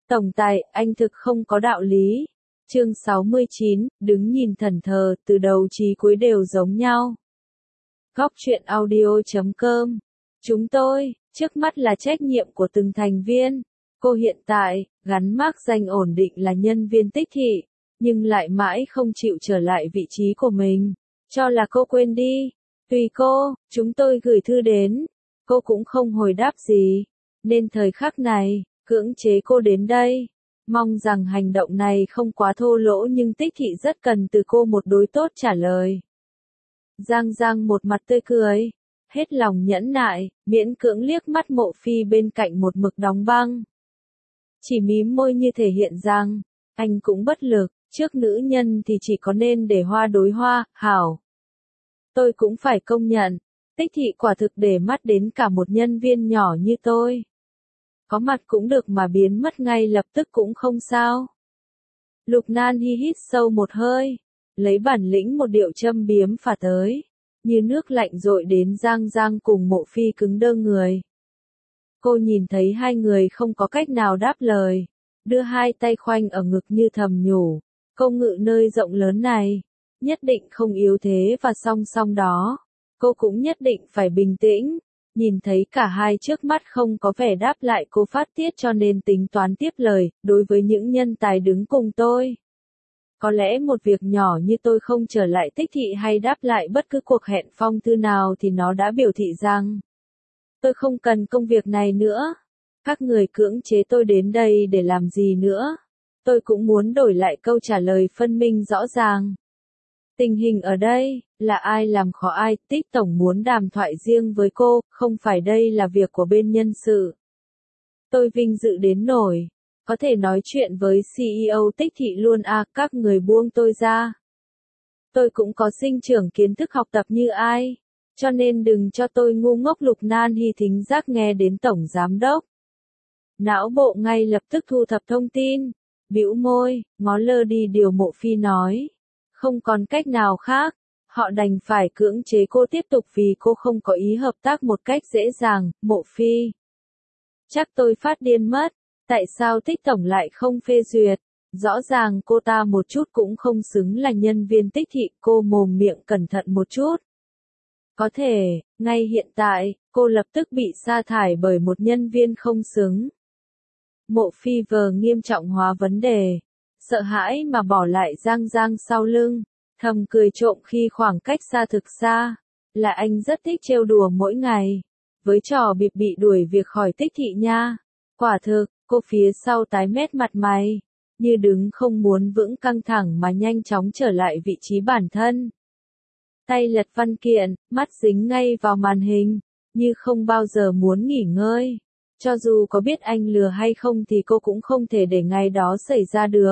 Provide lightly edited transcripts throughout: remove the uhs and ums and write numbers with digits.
Tổng tài, anh thực không có đạo lý. Chương 69, đứng nhìn thần thờ, từ đầu chí cuối đều giống nhau. Góc truyện audio.com. Chúng tôi, trước mắt là trách nhiệm của từng thành viên. Cô hiện tại, gắn mác danh ổn định là nhân viên Tích Thị, nhưng lại mãi không chịu trở lại vị trí của mình. Cho là cô quên đi. Tùy cô, chúng tôi gửi thư đến. Cô cũng không hồi đáp gì. Nên thời khắc này, cưỡng chế cô đến đây. Mong rằng hành động này không quá thô lỗ nhưng Tích Thị rất cần từ cô một đối tốt trả lời. Giang Giang một mặt tươi cười, hết lòng nhẫn nại, miễn cưỡng liếc mắt Mộ Phi bên cạnh một mực đóng băng. Chỉ mím môi như thể hiện rằng, anh cũng bất lực, trước nữ nhân thì chỉ có nên để hoa đối hoa, hảo. Tôi cũng phải công nhận, Tích Thị quả thực để mắt đến cả một nhân viên nhỏ như tôi. Có mặt cũng được mà biến mất ngay lập tức cũng không sao. Lục Nan Hi hít sâu một hơi, lấy bản lĩnh một điệu châm biếm phả tới, như nước lạnh dội đến Giang Giang cùng Mộ Phi cứng đơ người. Cô nhìn thấy hai người không có cách nào đáp lời, đưa hai tay khoanh ở ngực như thầm nhủ, công ngự nơi rộng lớn này, nhất định không yếu thế và song song đó, cô cũng nhất định phải bình tĩnh. Nhìn thấy cả hai trước mắt không có vẻ đáp lại cô phát tiết cho nên tính toán tiếp lời, đối với những nhân tài đứng cùng tôi. Có lẽ một việc nhỏ như tôi không trở lại Tích Thị hay đáp lại bất cứ cuộc hẹn phong thư nào thì nó đã biểu thị rằng tôi không cần công việc này nữa. Các người cưỡng chế tôi đến đây để làm gì nữa? Tôi cũng muốn đổi lại câu trả lời phân minh rõ ràng. Tình hình ở đây, là ai làm khó ai, Tích Tổng muốn đàm thoại riêng với cô, không phải đây là việc của bên nhân sự. Tôi vinh dự đến nổi, có thể nói chuyện với CEO Tích Thị luôn à, các người buông tôi ra. Tôi cũng có sinh trưởng kiến thức học tập như ai, cho nên đừng cho tôi ngu ngốc. Lục Nan Hi thính giác nghe đến Tổng Giám Đốc. Não bộ ngay lập tức thu thập thông tin, bĩu môi, ngó lơ đi điều Mộ Phi nói. Không còn cách nào khác, họ đành phải cưỡng chế cô tiếp tục vì cô không có ý hợp tác một cách dễ dàng. Mộ Phi, chắc tôi phát điên mất, tại sao Tích Tổng lại không phê duyệt? Rõ ràng cô ta một chút cũng không xứng là nhân viên Tích Thị, cô mồm miệng cẩn thận một chút. Có thể, ngay hiện tại, cô lập tức bị sa thải bởi một nhân viên không xứng. Mộ Phi vờ nghiêm trọng hóa vấn đề. Sợ hãi mà bỏ lại Giang Giang sau lưng, thầm cười trộm khi khoảng cách xa thực xa, là anh rất thích trêu đùa mỗi ngày, với trò bịp bị đuổi việc khỏi Tích Thị nha. Quả thực, cô phía sau tái mét mặt mày, như đứng không muốn vững căng thẳng mà nhanh chóng trở lại vị trí bản thân. Tay lật văn kiện, mắt dính ngay vào màn hình, như không bao giờ muốn nghỉ ngơi. Cho dù có biết anh lừa hay không thì cô cũng không thể để ngày đó xảy ra được.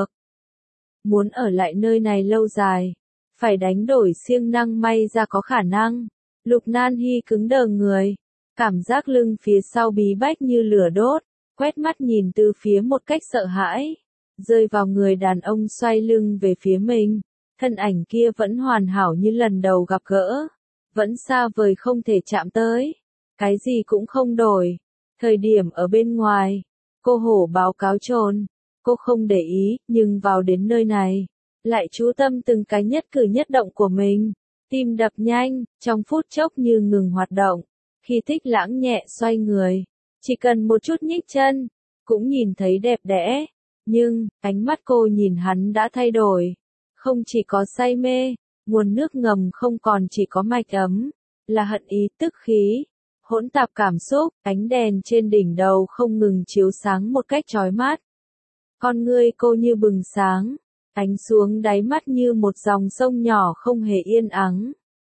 Muốn ở lại nơi này lâu dài, phải đánh đổi siêng năng may ra có khả năng. Lục Nan Hi cứng đờ người, cảm giác lưng phía sau bí bách như lửa đốt, quét mắt nhìn từ phía một cách sợ hãi, rơi vào người đàn ông xoay lưng về phía mình. Thân ảnh kia vẫn hoàn hảo như lần đầu gặp gỡ, vẫn xa vời không thể chạm tới, cái gì cũng không đổi. Thời điểm ở bên ngoài, cô hổ báo cáo trồn. Cô không để ý, nhưng vào đến nơi này, lại chú tâm từng cái nhất cử nhất động của mình. Tim đập nhanh, trong phút chốc như ngừng hoạt động. Khi Thích Lãng nhẹ xoay người, chỉ cần một chút nhích chân, cũng nhìn thấy đẹp đẽ. Nhưng, ánh mắt cô nhìn hắn đã thay đổi. Không chỉ có say mê, nguồn nước ngầm không còn chỉ có mạch ấm, là hận ý tức khí. Hỗn tạp cảm xúc, ánh đèn trên đỉnh đầu không ngừng chiếu sáng một cách chói mắt. Con ngươi cô như bừng sáng, ánh xuống đáy mắt như một dòng sông nhỏ không hề yên ắng.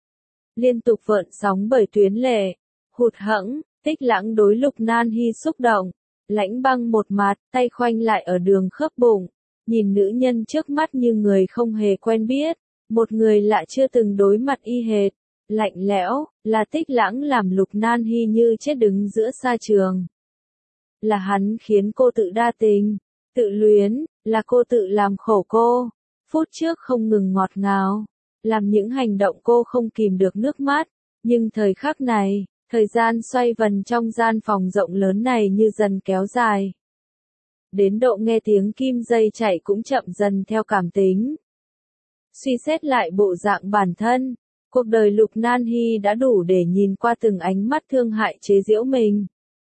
Liên tục vợn sóng bởi tuyến lệ, hụt hẫng, Tích Lãng đối Lục Nan Hi xúc động, lãnh băng một mặt, tay khoanh lại ở đường khớp bụng, nhìn nữ nhân trước mắt như người không hề quen biết, một người lạ chưa từng đối mặt y hệt, lạnh lẽo, là Tích Lãng làm Lục Nan Hi như chết đứng giữa sa trường. Là hắn khiến cô tự đa tình. Tự luyến, là cô tự làm khổ cô. Phút trước không ngừng ngọt ngào, làm những hành động cô không kìm được nước mắt. Nhưng thời khắc này, thời gian xoay vần trong gian phòng rộng lớn này như dần kéo dài. đến độ nghe tiếng kim dây chạy cũng chậm dần theo cảm tính. Suy xét lại bộ dạng bản thân, cuộc đời Lục Nan Hy đã đủ để nhìn qua từng ánh mắt thương hại chế giễu mình.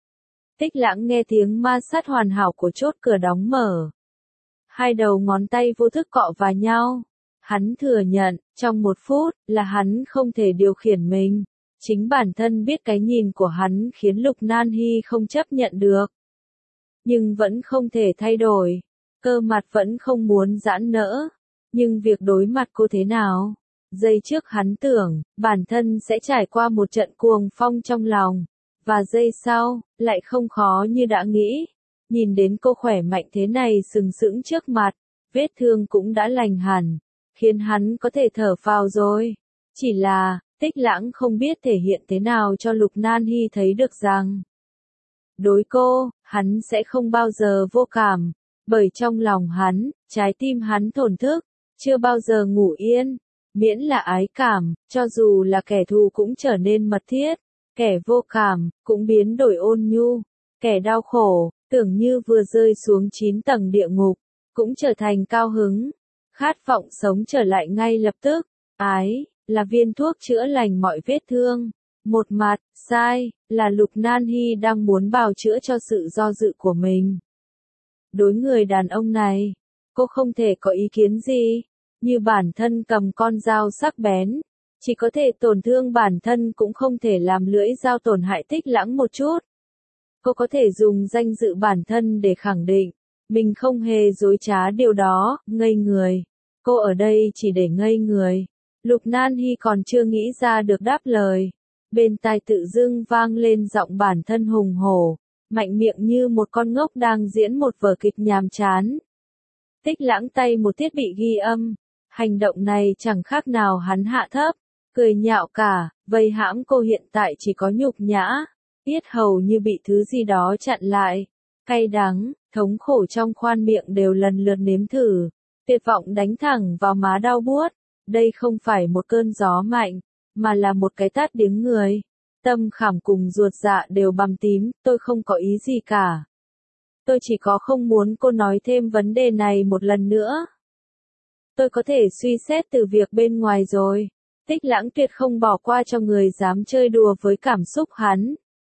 Tích Lãng nghe tiếng ma sát hoàn hảo của chốt cửa đóng mở. Hai đầu ngón tay vô thức cọ vào nhau. Hắn thừa nhận, trong 1 phút, là hắn không thể điều khiển mình. Chính bản thân biết cái nhìn của hắn khiến Lục Nan Hy không chấp nhận được. Nhưng vẫn không thể thay đổi. Cơ mặt vẫn không muốn giãn nỡ. Nhưng việc đối mặt cô thế nào? Giây trước hắn tưởng, bản thân sẽ trải qua một trận cuồng phong trong lòng. Và giây sau, lại không khó như đã nghĩ. Nhìn đến cô khỏe mạnh thế này sừng sững trước mặt, vết thương cũng đã lành hẳn, khiến hắn có thể thở phào rồi. Chỉ là, Tích Lãng không biết thể hiện thế nào cho Lục Nan Hy thấy được rằng đối cô, hắn sẽ không bao giờ vô cảm, bởi trong lòng hắn, trái tim hắn thổn thức, chưa bao giờ ngủ yên, miễn là ái cảm, cho dù là kẻ thù cũng trở nên mật thiết, kẻ vô cảm, cũng biến đổi ôn nhu, kẻ đau khổ, tưởng như vừa rơi xuống 9 tầng địa ngục, cũng trở thành cao hứng, khát vọng sống trở lại ngay lập tức, ái, là viên thuốc chữa lành mọi vết thương. Một mặt, sai, là Lục Nan Hy đang muốn bào chữa cho sự do dự của mình. Đối người đàn ông này, cô không thể có ý kiến gì, như bản thân cầm con dao sắc bén, chỉ có thể tổn thương bản thân cũng không thể làm lưỡi dao tổn hại Tích Lãng một chút. Cô có thể dùng danh dự bản thân để khẳng định, mình không hề dối trá điều đó, ngây người. Cô ở đây chỉ để ngây người. Lục Nan Hy còn chưa nghĩ ra được đáp lời. Bên tai tự dưng vang lên giọng bản thân hùng hổ, mạnh miệng như một con ngốc đang diễn một vở kịch nhàm chán. Tích Lãng tay một thiết bị ghi âm, hành động này chẳng khác nào hắn hạ thấp, cười nhạo cả, vây hãm cô hiện tại chỉ có nhục nhã, yết hầu như bị thứ gì đó chặn lại, cay đắng, thống khổ trong khoang miệng đều lần lượt nếm thử, tuyệt vọng đánh thẳng vào má đau buốt, đây không phải một cơn gió mạnh, mà là một cái tát điếng người. Tâm khảm cùng ruột dạ đều bầm tím, tôi không có ý gì cả. Tôi chỉ có không muốn cô nói thêm vấn đề này một lần nữa. Tôi có thể suy xét từ việc bên ngoài rồi. Tích Lãng tuyệt không bỏ qua cho người dám chơi đùa với cảm xúc hắn.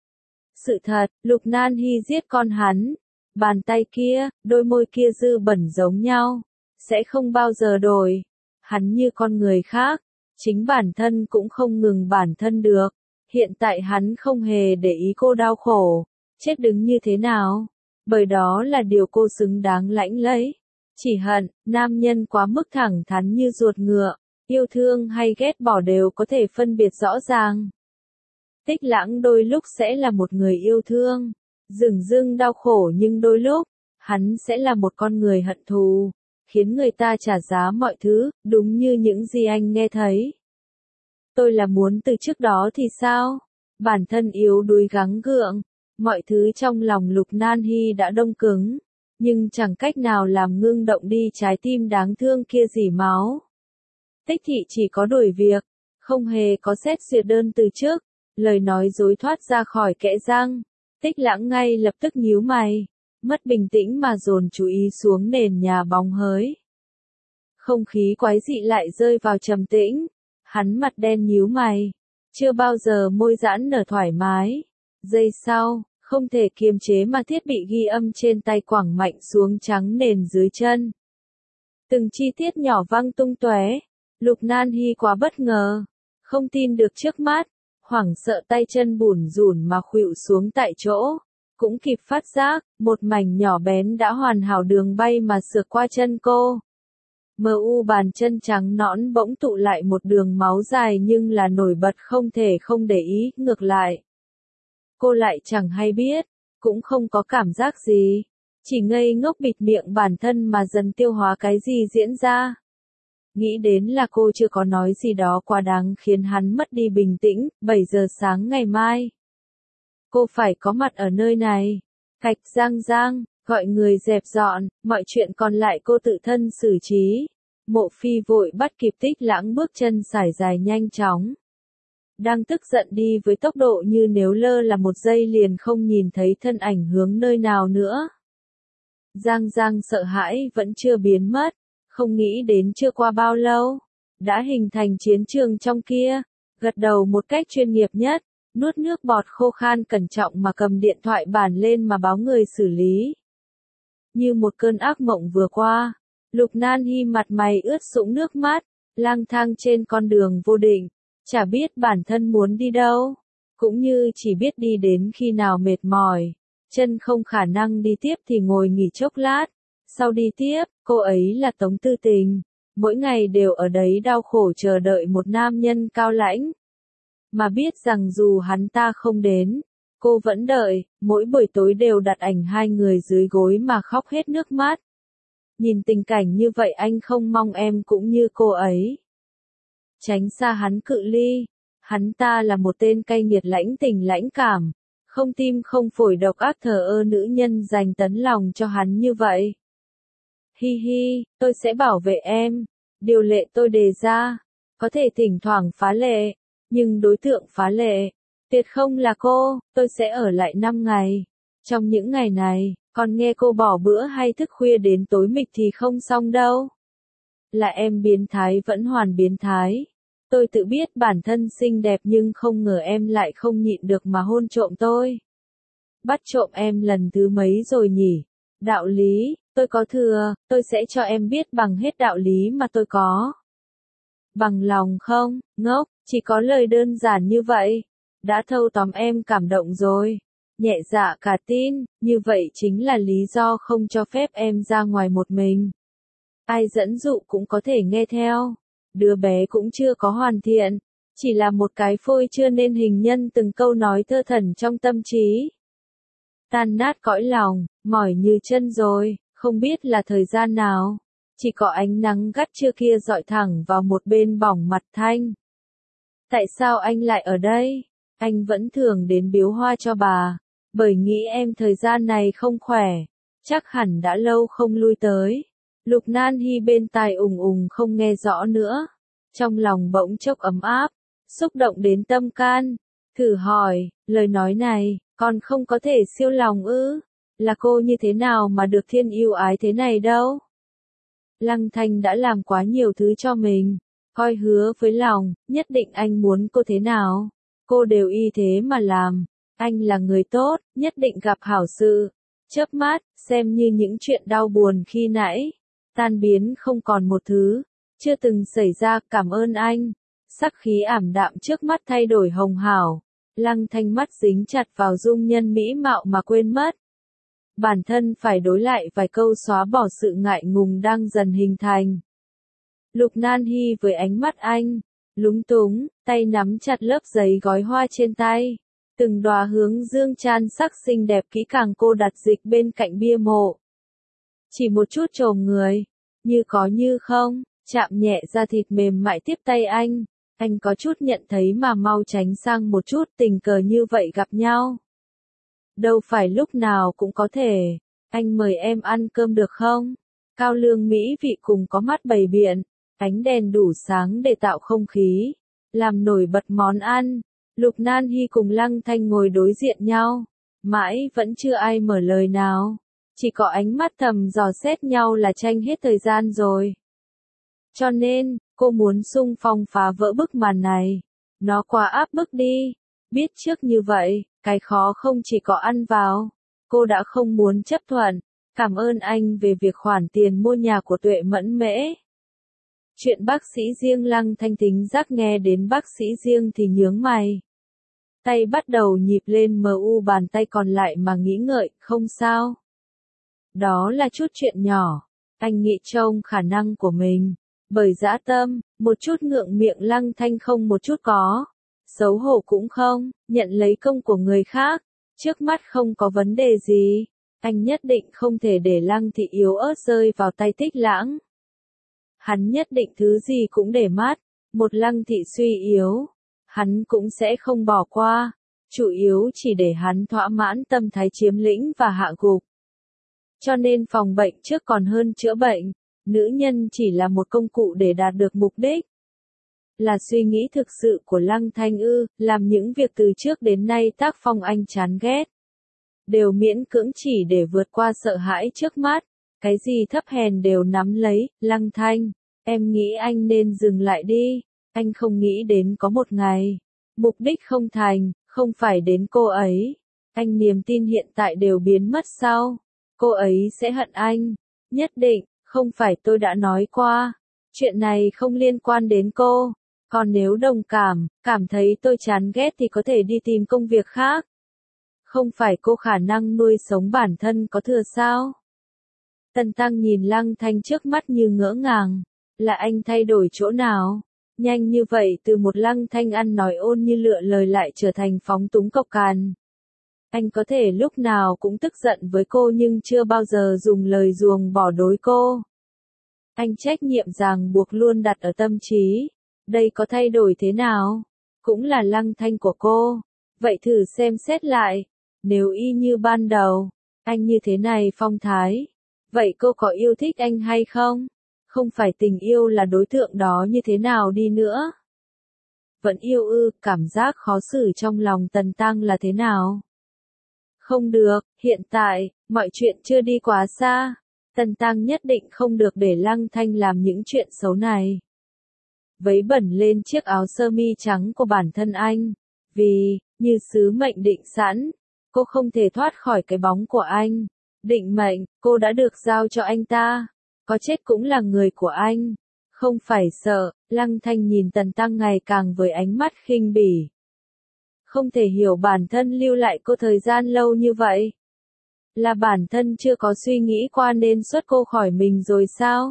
Sự thật, Lục Nan Hy giết con hắn. Bàn tay kia, đôi môi kia dư bẩn giống nhau. Sẽ không bao giờ đổi. Hắn như con người khác. Chính bản thân cũng không ngừng bản thân được. Hiện tại hắn không hề để ý cô đau khổ. Chết đứng như thế nào. Bởi đó là điều cô xứng đáng lãnh lấy. Chỉ hận, nam nhân quá mức thẳng thắn như ruột ngựa. Yêu thương hay ghét bỏ đều có thể phân biệt rõ ràng. Tích Lãng đôi lúc sẽ là một người yêu thương, dửng dưng đau khổ, nhưng đôi lúc, hắn sẽ là một con người hận thù, khiến người ta trả giá mọi thứ, đúng như những gì anh nghe thấy. Tôi là muốn từ trước đó thì sao? Bản thân yếu đuối gắng gượng, mọi thứ trong lòng Lục Nan Hy đã đông cứng, nhưng chẳng cách nào làm ngưng động đi trái tim đáng thương kia dỉ máu. Tích Thị chỉ có đuổi việc, không hề có xét duyệt đơn từ trước, lời nói dối thoát ra khỏi kẽ răng. Tích Lãng ngay lập tức nhíu mày, mất bình tĩnh mà dồn chú ý xuống nền nhà bóng hới. Không khí quái dị lại rơi vào trầm tĩnh, hắn mặt đen nhíu mày, chưa bao giờ môi giãn nở thoải mái. Giây sau, không thể kiềm chế mà thiết bị ghi âm trên tay quẳng mạnh xuống trắng nền dưới chân. Từng chi tiết nhỏ văng tung tóe. Lục Nan Hy quá bất ngờ, không tin được trước mắt, hoảng sợ tay chân bủn rủn mà khuỵu xuống tại chỗ, cũng kịp phát giác, một mảnh nhỏ bén đã hoàn hảo đường bay mà sượt qua chân cô. MU bàn chân trắng nõn bỗng tụ lại một đường máu dài nhưng là nổi bật không thể không để ý, ngược lại. Cô lại chẳng hay biết, cũng không có cảm giác gì, chỉ ngây ngốc bịt miệng bản thân mà dần tiêu hóa cái gì diễn ra. Nghĩ đến là cô chưa có nói gì đó quá đáng khiến hắn mất đi bình tĩnh. 7 giờ sáng ngày mai, cô phải có mặt ở nơi này. Thạch Giang Giang, gọi người dẹp dọn, mọi chuyện còn lại cô tự thân xử trí. Mộ Phi vội bắt kịp Tích Lãng bước chân sải dài nhanh chóng. Đang tức giận đi với tốc độ như nếu lơ là một giây liền không nhìn thấy thân ảnh hướng nơi nào nữa. Giang Giang sợ hãi vẫn chưa biến mất, không nghĩ đến chưa qua bao lâu, đã hình thành chiến trường trong kia, gật đầu một cách chuyên nghiệp nhất, nuốt nước bọt khô khan cẩn trọng mà cầm điện thoại bàn lên mà báo người xử lý. Như một cơn ác mộng vừa qua, Lục Nan Hi mặt mày ướt sũng nước mắt, lang thang trên con đường vô định, chả biết bản thân muốn đi đâu, cũng như chỉ biết đi đến khi nào mệt mỏi, chân không khả năng đi tiếp thì ngồi nghỉ chốc lát, sau đi tiếp, cô ấy là Tống Tư Tình, mỗi ngày đều ở đấy đau khổ chờ đợi một nam nhân cao lãnh. Mà biết rằng dù hắn ta không đến, cô vẫn đợi, mỗi buổi tối đều đặt ảnh hai người dưới gối mà khóc hết nước mắt. Nhìn tình cảnh như vậy anh không mong em cũng như cô ấy. Tránh xa hắn cự ly, hắn ta là một tên cay nghiệt lãnh tình lãnh cảm, không tim không phổi độc ác thờ ơ nữ nhân dành tấn lòng cho hắn như vậy. Hi hi, tôi sẽ bảo vệ em, điều lệ tôi đề ra, có thể thỉnh thoảng phá lệ, nhưng đối tượng phá lệ, tuyệt không là cô, tôi sẽ ở lại 5 ngày. Trong những ngày này, còn nghe cô bỏ bữa hay thức khuya đến tối mịt thì không xong đâu. Là em biến thái vẫn hoàn biến thái. Tôi tự biết bản thân xinh đẹp nhưng không ngờ em lại không nhịn được mà hôn trộm tôi. Bắt trộm em lần thứ mấy rồi nhỉ? Đạo lý, tôi có thừa, tôi sẽ cho em biết bằng hết đạo lý mà tôi có. Bằng lòng không, ngốc, chỉ có lời đơn giản như vậy. Đã thâu tóm em cảm động rồi. Nhẹ dạ cả tin, như vậy chính là lý do không cho phép em ra ngoài một mình. Ai dẫn dụ cũng có thể nghe theo. Đứa bé cũng chưa có hoàn thiện, chỉ là một cái phôi chưa nên hình nhân từng câu nói thơ thẩn trong tâm trí. Tan nát cõi lòng, mỏi như chân rồi, không biết là thời gian nào. Chỉ có ánh nắng gắt trưa kia dọi thẳng vào một bên bỏng mặt Thanh. Tại sao anh lại ở đây? Anh vẫn thường đến biếu hoa cho bà, bởi nghĩ em thời gian này không khỏe, chắc hẳn đã lâu không lui tới. Lục Nan Hi bên tai ùng ùng không nghe rõ nữa, trong lòng bỗng chốc ấm áp, xúc động đến tâm can, thử hỏi, lời nói này, còn không có thể siêu lòng ư? Là cô như thế nào mà được thiên yêu ái thế này đâu? Lăng Thanh đã làm quá nhiều thứ cho mình, coi hứa với lòng, nhất định anh muốn cô thế nào, cô đều y thế mà làm. Anh là người tốt, nhất định gặp hảo sự. Chớp mắt, xem như những chuyện đau buồn khi nãy, tan biến không còn một thứ, chưa từng xảy ra. Cảm ơn anh. Sắc khí ảm đạm trước mắt thay đổi hồng hào, Lăng Thanh mắt dính chặt vào dung nhân mỹ mạo mà quên mất. Bản thân phải đối lại vài câu xóa bỏ sự ngại ngùng đang dần hình thành. Lục Nan Hi với ánh mắt anh, lúng túng, tay nắm chặt lớp giấy gói hoa trên tay. Từng đóa hướng dương chan sắc xinh đẹp kỹ càng cô đặt dịch bên cạnh bia mộ. Chỉ một chút chồm người, như có như không, chạm nhẹ da thịt mềm mại tiếp tay anh có chút nhận thấy mà mau tránh sang một chút, tình cờ như vậy gặp nhau. Đâu phải lúc nào cũng có thể, anh mời em ăn cơm được không? Cao lương mỹ vị cùng có mắt bày biện, ánh đèn đủ sáng để tạo không khí, làm nổi bật món ăn. Lục Nan Hi cùng Lăng Thanh ngồi đối diện nhau, mãi vẫn chưa ai mở lời nào, chỉ có ánh mắt thầm dò xét nhau là tranh hết thời gian rồi. Cho nên, cô muốn xung phong phá vỡ bức màn này, nó quá áp bức đi, biết trước như vậy, cái khó không chỉ có ăn vào, cô đã không muốn chấp thuận, cảm ơn anh về việc khoản tiền mua nhà của Tuệ Mẫn Mễ. Chuyện bác sĩ riêng. Lăng Thanh tính giác nghe đến bác sĩ riêng thì nhướng mày. Tay bắt đầu nhịp lên bàn tay còn lại mà nghĩ ngợi, không sao. Đó là chút chuyện nhỏ, anh nghĩ trông khả năng của mình, bởi dã tâm, một chút ngượng miệng Lăng Thanh không một chút có, xấu hổ cũng không, nhận lấy công của người khác, trước mắt không có vấn đề gì, anh nhất định không thể để Lăng Thị yếu ớt rơi vào tay Tích Lãng. Hắn nhất định thứ gì cũng để mắt, một Lăng Thị suy yếu, hắn cũng sẽ không bỏ qua, chủ yếu chỉ để hắn thỏa mãn tâm thái chiếm lĩnh và hạ gục. Cho nên phòng bệnh trước còn hơn chữa bệnh, nữ nhân chỉ là một công cụ để đạt được mục đích. Là suy nghĩ thực sự của Lăng Thanh ư, làm những việc từ trước đến nay tác phong anh chán ghét. đều miễn cưỡng chỉ để vượt qua sợ hãi trước mắt, cái gì thấp hèn đều nắm lấy. Lăng Thanh, em nghĩ anh nên dừng lại đi, anh không nghĩ đến có một ngày, mục đích không thành, không phải đến cô ấy, anh niềm tin hiện tại đều biến mất sau, cô ấy sẽ hận anh, nhất định, không phải tôi đã nói qua, chuyện này không liên quan đến cô, còn nếu đồng cảm thấy tôi chán ghét thì có thể đi tìm công việc khác. Không phải cô khả năng nuôi sống bản thân có thừa sao? Tần Tăng nhìn Lăng Thanh trước mắt như ngỡ ngàng, là anh thay đổi chỗ nào? Nhanh như vậy từ một Lăng Thanh ăn nói ôn như lựa lời lại trở thành phóng túng cộc cằn. Anh có thể lúc nào cũng tức giận với cô nhưng chưa bao giờ dùng lời ruồng bỏ đối cô. Anh trách nhiệm ràng buộc luôn đặt ở tâm trí. Đây có thay đổi thế nào? Cũng là Lăng Thanh của cô. Vậy thử xem xét lại. Nếu y như ban đầu, anh như thế này phong thái. Vậy cô có yêu thích anh hay không? Không phải tình yêu là đối tượng đó như thế nào đi nữa? Vẫn yêu ư, cảm giác khó xử trong lòng Tần Tăng là thế nào? Không được, hiện tại, mọi chuyện chưa đi quá xa. Tần Tăng nhất định không được để Lăng Thanh làm những chuyện xấu này. Vấy bẩn lên chiếc áo sơ mi trắng của bản thân anh. Vì, như sứ mệnh định sẵn, cô không thể thoát khỏi cái bóng của anh. Định mệnh, cô đã được giao cho anh ta. Có chết cũng là người của anh. Không phải sợ, Lăng Thanh nhìn Tần Tăng ngày càng với ánh mắt khinh bỉ. Không thể hiểu bản thân lưu lại cô thời gian lâu như vậy. Là bản thân chưa có suy nghĩ qua nên xuất cô khỏi mình rồi sao?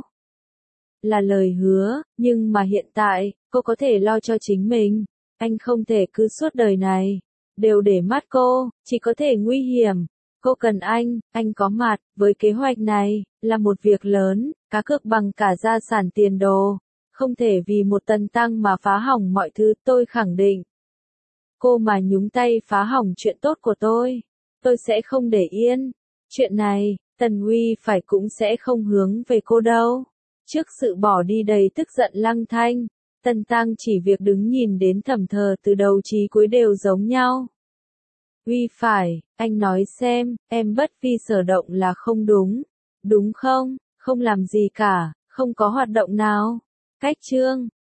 Là lời hứa, nhưng mà hiện tại, cô có thể lo cho chính mình. Anh không thể cứ suốt đời này, đều để mắt cô, chỉ có thể nguy hiểm. Cô cần anh có mặt, với kế hoạch này, là một việc lớn, cá cược bằng cả gia sản tiền đồ. Không thể vì một Tần Tăng mà phá hỏng mọi thứ, tôi khẳng định. Cô mà nhúng tay phá hỏng chuyện tốt của tôi sẽ không để yên. Chuyện này, Tần Uy phải cũng sẽ không hướng về cô đâu. Trước sự bỏ đi đầy tức giận Lăng Thanh, Tần Tăng chỉ việc đứng nhìn đến thầm thờ từ đầu chí cuối đều giống nhau. Uy phải, anh nói xem, em bất vi sở động là không đúng. Đúng không? Không làm gì cả, không có hoạt động nào. Cách chương